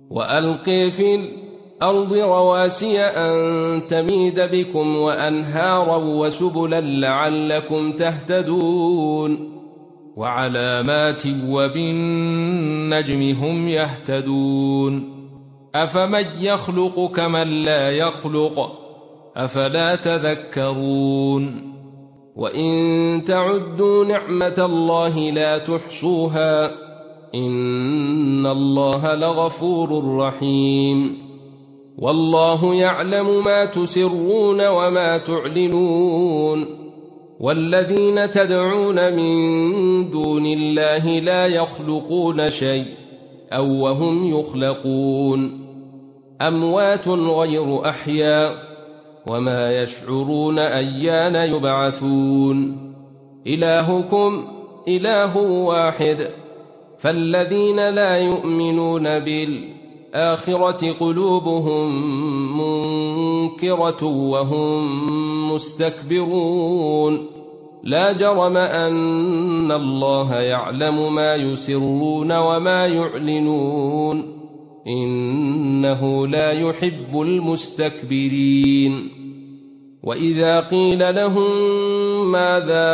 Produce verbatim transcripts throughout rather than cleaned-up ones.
وألق في الأرض رواسي أن تميد بكم وأنهارا وسبلا لعلكم تهتدون وعلامات وبالنجم هم يهتدون أفمن يخلق كمن لا يخلق أفلا تذكرون وإن تعدوا نعمة الله لا تحصوها إن الله لغفور رحيم والله يعلم ما تسرون وما تعلنون والذين تدعون من دون الله لا يخلقون شيء أو وهم يخلقون أموات غير أحياء وما يشعرون أيان يبعثون إلهكم إله واحد فالذين لا يؤمنون بالآخرة قلوبهم منكرة وهم مستكبرون لا جرم أن الله يعلم ما يسرون وما يعلنون إنه لا يحب المستكبرين وإذا قيل لهم ماذا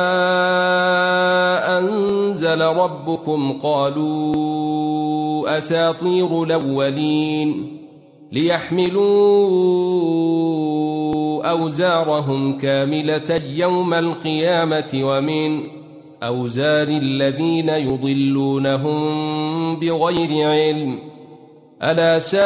أنزل ربكم قالوا أساطير الأولين ليحملوا أوزارهم كاملة يوم القيامة ومن أوزار الذين يضلونهم بغير علم ألا ساء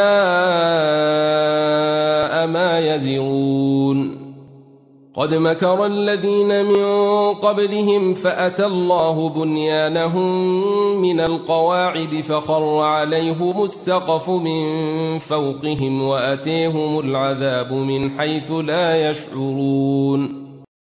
ما يزرون قد مكر الذين من قبلهم فأتى الله بنيانهم من القواعد فخر عليهم السقف من فوقهم وأتيهم العذاب من حيث لا يشعرون